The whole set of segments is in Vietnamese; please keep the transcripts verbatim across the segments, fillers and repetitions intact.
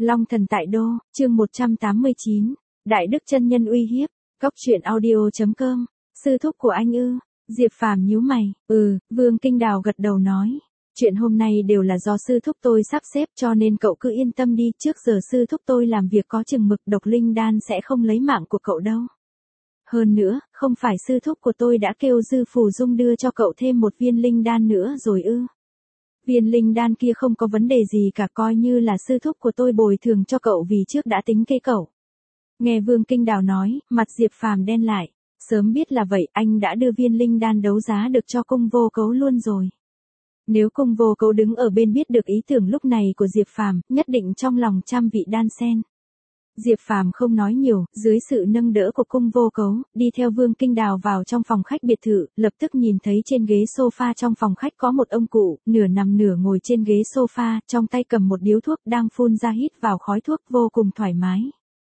Long thần tại đô, chương một trăm tám mươi chín, Đại Đức chân nhân uy hiếp, Cốc truyện audio chấm com, sư thúc của anh ư? Diệp Phàm nhíu mày, ừ, Vương Kinh Đào gật đầu nói, chuyện hôm nay đều là do sư thúc tôi sắp xếp cho nên cậu cứ yên tâm đi, trước giờ sư thúc tôi làm việc có chừng mực, độc linh đan sẽ không lấy mạng của cậu đâu. Hơn nữa, không phải sư thúc của tôi đã kêu Dư Phù Dung đưa cho cậu thêm một viên linh đan nữa rồi ư? Viên linh đan kia không có vấn đề gì cả, coi như là sư thúc của tôi bồi thường cho cậu vì trước đã tính kế cậu. Nghe Vương Kinh Đào nói, mặt Diệp Phàm đen lại, sớm biết là vậy anh đã đưa viên linh đan đấu giá được cho Cung Vô Cấu luôn rồi. Nếu Cung Vô Cấu đứng ở bên biết được ý tưởng lúc này của Diệp Phàm, nhất định trong lòng trăm vị đan sen. Diệp Phàm không nói nhiều, dưới sự nâng đỡ của Cung Vô Cấu, đi theo Vương Kinh Đào vào trong phòng khách biệt thự, lập tức nhìn thấy trên ghế sofa trong phòng khách có một ông cụ, nửa nằm nửa ngồi trên ghế sofa, trong tay cầm một điếu thuốc đang phun ra hít vào khói thuốc vô cùng thoải mái.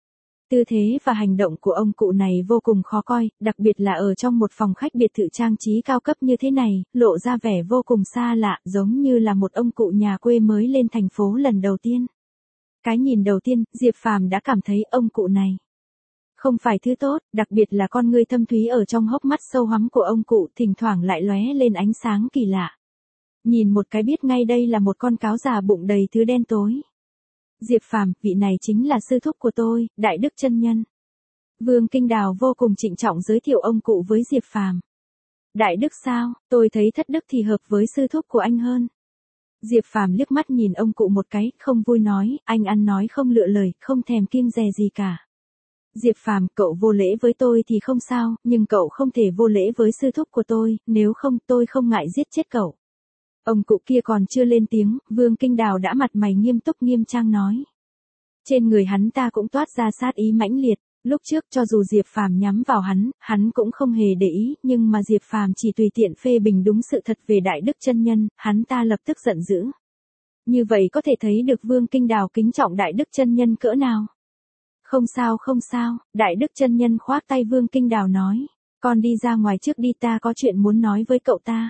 Tư thế và hành động của ông cụ này vô cùng khó coi, đặc biệt là ở trong một phòng khách biệt thự trang trí cao cấp như thế này, lộ ra vẻ vô cùng xa lạ, giống như là một ông cụ nhà quê mới lên thành phố lần đầu tiên. Cái nhìn đầu tiên, Diệp Phàm đã cảm thấy ông cụ này không phải thứ tốt, đặc biệt là con ngươi thâm thúy ở trong hốc mắt sâu hoắm của ông cụ thỉnh thoảng lại lóe lên ánh sáng kỳ lạ. Nhìn một cái biết ngay đây là một con cáo già bụng đầy thứ đen tối. Diệp Phàm, vị này chính là sư thúc của tôi, Đại Đức chân nhân. Vương Kinh Đào vô cùng trịnh trọng giới thiệu ông cụ với Diệp Phàm. Đại Đức sao, tôi thấy Thất Đức thì hợp với sư thúc của anh hơn. Diệp Phàm liếc mắt nhìn ông cụ một cái, không vui nói, anh ăn nói không lựa lời, không thèm kiêng dè gì cả. Diệp Phàm, cậu vô lễ với tôi thì không sao, nhưng cậu không thể vô lễ với sư thúc của tôi, nếu không tôi không ngại giết chết cậu. Ông cụ kia còn chưa lên tiếng, Vương Kinh Đào đã mặt mày nghiêm túc nghiêm trang nói. Trên người hắn ta cũng toát ra sát ý mãnh liệt, lúc trước cho dù Diệp Phàm nhắm vào hắn, hắn cũng không hề để ý, nhưng mà Diệp Phàm chỉ tùy tiện phê bình đúng sự thật về Đại Đức chân nhân, hắn ta lập tức giận dữ. Như vậy có thể thấy được Vương Kinh Đào kính trọng Đại Đức chân nhân cỡ nào. Không sao không sao, Đại Đức chân nhân khoác tay Vương Kinh Đào nói, con đi ra ngoài trước đi, ta có chuyện muốn nói với cậu ta.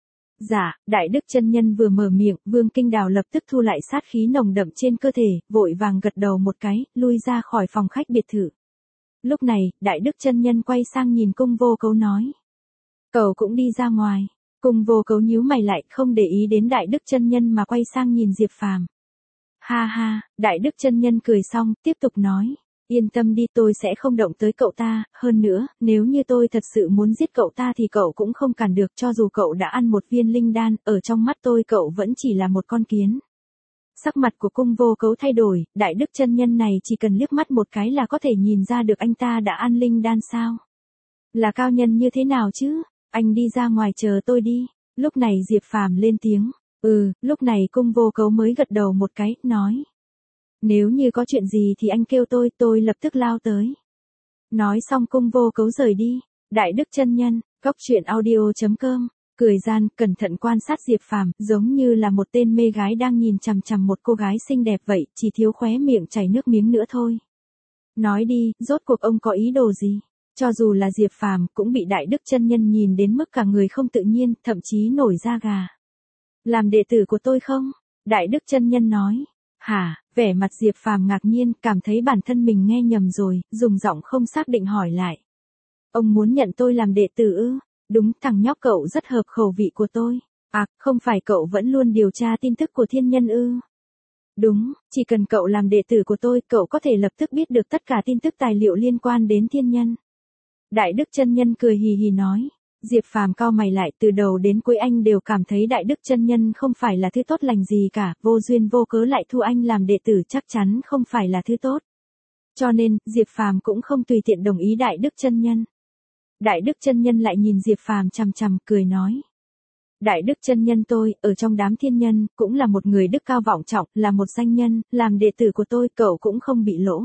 Dạ, Đại Đức chân nhân vừa mở miệng, Vương Kinh Đào lập tức thu lại sát khí nồng đậm trên cơ thể, vội vàng gật đầu một cái, lui ra khỏi phòng khách biệt thự. Lúc này, Đại Đức chân nhân quay sang nhìn Cung Vô Cấu nói. Cậu cũng đi ra ngoài. Cung Vô Cấu nhíu mày lại, không để ý đến Đại Đức chân nhân mà quay sang nhìn Diệp Phàm. Ha ha, Đại Đức chân nhân cười xong, tiếp tục nói. Yên tâm đi, tôi sẽ không động tới cậu ta, hơn nữa, nếu như tôi thật sự muốn giết cậu ta thì cậu cũng không cản được, cho dù cậu đã ăn một viên linh đan, ở trong mắt tôi cậu vẫn chỉ là một con kiến. Sắc mặt của Cung Vô Cấu thay đổi, Đại Đức chân nhân này chỉ cần liếc mắt một cái là có thể nhìn ra được anh ta đã ăn linh đan sao? Là cao nhân như thế nào chứ? Anh đi ra ngoài chờ tôi đi. Lúc này Diệp Phàm lên tiếng. Ừ, lúc này Cung Vô Cấu mới gật đầu một cái, nói. Nếu như có chuyện gì thì anh kêu tôi, tôi lập tức lao tới. Nói xong Cung Vô Cấu rời đi. Đại Đức chân nhân, Cốc truyện audio chấm com, cười gian, cẩn thận quan sát Diệp Phàm, giống như là một tên mê gái đang nhìn chằm chằm một cô gái xinh đẹp vậy, chỉ thiếu khóe miệng chảy nước miếng nữa thôi. Nói đi, rốt cuộc ông có ý đồ gì? Cho dù là Diệp Phàm cũng bị Đại Đức chân nhân nhìn đến mức cả người không tự nhiên, thậm chí nổi da gà. Làm đệ tử của tôi không? Đại Đức chân nhân nói. Hả? Vẻ mặt Diệp Phàm ngạc nhiên, cảm thấy bản thân mình nghe nhầm rồi, dùng giọng không xác định hỏi lại. Ông muốn nhận tôi làm đệ tử ư? Đúng, thằng nhóc cậu rất hợp khẩu vị của tôi. À, không phải cậu vẫn luôn điều tra tin tức của thiên nhân ư? Đúng, chỉ cần cậu làm đệ tử của tôi, cậu có thể lập tức biết được tất cả tin tức tài liệu liên quan đến thiên nhân. Đại Đức chân nhân cười hì hì nói. Diệp Phàm cau mày lại, từ đầu đến cuối anh đều cảm thấy Đại Đức chân nhân không phải là thứ tốt lành gì cả, vô duyên vô cớ lại thu anh làm đệ tử chắc chắn không phải là thứ tốt. Cho nên, Diệp Phàm cũng không tùy tiện đồng ý Đại Đức chân nhân. Đại Đức chân nhân lại nhìn Diệp Phàm chằm chằm, cười nói. Đại Đức chân nhân tôi, ở trong đám thiên nhân, cũng là một người đức cao vọng trọng, là một danh nhân, làm đệ tử của tôi, cậu cũng không bị lỗ.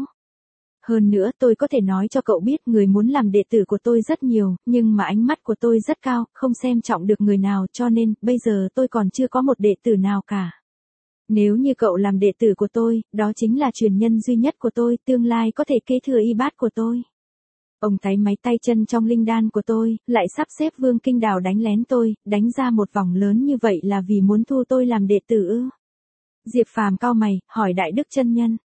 Hơn nữa tôi có thể nói cho cậu biết người muốn làm đệ tử của tôi rất nhiều, nhưng mà ánh mắt của tôi rất cao, không xem trọng được người nào, cho nên, bây giờ tôi còn chưa có một đệ tử nào cả. Nếu như cậu làm đệ tử của tôi, đó chính là truyền nhân duy nhất của tôi, tương lai có thể kế thừa y bát của tôi. Ông táy máy tay chân trong linh đan của tôi, lại sắp xếp Vương Kinh Đào đánh lén tôi, đánh ra một vòng lớn như vậy là vì muốn thu tôi làm đệ tử ư? Diệp Phàm cau mày, hỏi Đại Đức chân nhân.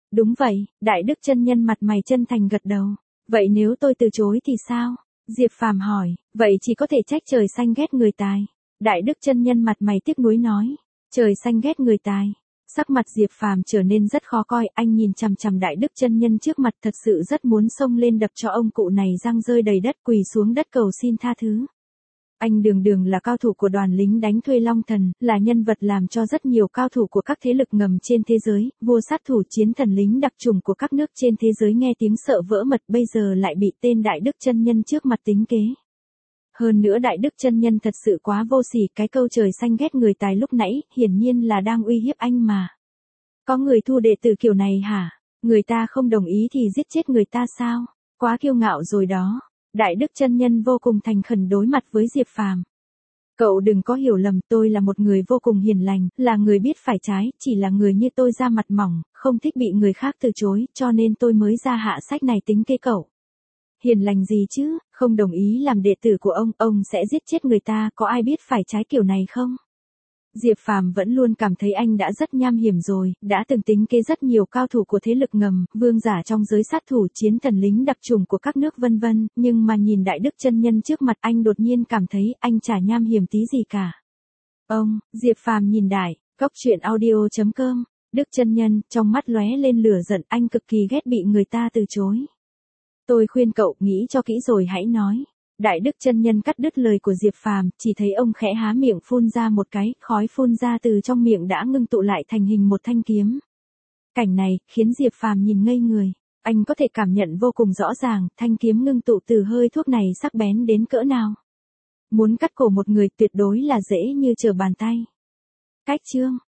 Đúng vậy, Đại Đức chân nhân mặt mày chân thành gật đầu. Vậy nếu tôi từ chối thì sao? Diệp Phàm hỏi, vậy chỉ có thể trách trời xanh ghét người tài. Đại Đức chân nhân mặt mày tiếc nuối nói, trời xanh ghét người tài. Sắc mặt Diệp Phàm trở nên rất khó coi, anh nhìn chằm chằm Đại Đức chân nhân trước mặt thật sự rất muốn xông lên đập cho ông cụ này răng rơi đầy đất quỳ xuống đất cầu xin tha thứ. Anh đường đường là cao thủ của đoàn lính đánh thuê Long Thần, là nhân vật làm cho rất nhiều cao thủ của các thế lực ngầm trên thế giới, vua sát thủ chiến thần lính đặc trùng của các nước trên thế giới nghe tiếng sợ vỡ mật, bây giờ lại bị tên Đại Đức chân nhân trước mặt tính kế. Hơn nữa Đại Đức chân nhân thật sự quá vô sỉ, cái câu trời xanh ghét người tài lúc nãy, hiển nhiên là đang uy hiếp anh mà. Có người thu đệ tử kiểu này hả? Người ta không đồng ý thì giết chết người ta sao? Quá kiêu ngạo rồi đó. Đại Đức chân nhân vô cùng thành khẩn đối mặt với Diệp Phàm. Cậu đừng có hiểu lầm, tôi là một người vô cùng hiền lành, là người biết phải trái, chỉ là người như tôi da mặt mỏng, không thích bị người khác từ chối, cho nên tôi mới ra hạ sách này tính kế cậu. Hiền lành gì chứ, không đồng ý làm đệ tử của ông, ông sẽ giết chết người ta, có ai biết phải trái kiểu này không? Diệp Phàm vẫn luôn cảm thấy anh đã rất nham hiểm rồi, đã từng tính kế rất nhiều cao thủ của thế lực ngầm, vương giả trong giới sát thủ, chiến thần lính đặc trùng của các nước vân vân, nhưng mà nhìn Đại Đức chân nhân trước mặt anh đột nhiên cảm thấy anh chả nham hiểm tí gì cả. Ông, Diệp Phàm nhìn Đại, góc truyện audio chấm com, Đức chân nhân, trong mắt lóe lên lửa giận, anh cực kỳ ghét bị người ta từ chối. Tôi khuyên cậu nghĩ cho kỹ rồi hãy nói. Đại Đức chân nhân cắt đứt lời của Diệp Phàm, chỉ thấy ông khẽ há miệng phun ra một cái, khói phun ra từ trong miệng đã ngưng tụ lại thành hình một thanh kiếm. Cảnh này khiến Diệp Phàm nhìn ngây người, anh có thể cảm nhận vô cùng rõ ràng, thanh kiếm ngưng tụ từ hơi thuốc này sắc bén đến cỡ nào. Muốn cắt cổ một người tuyệt đối là dễ như trở bàn tay. Cách chương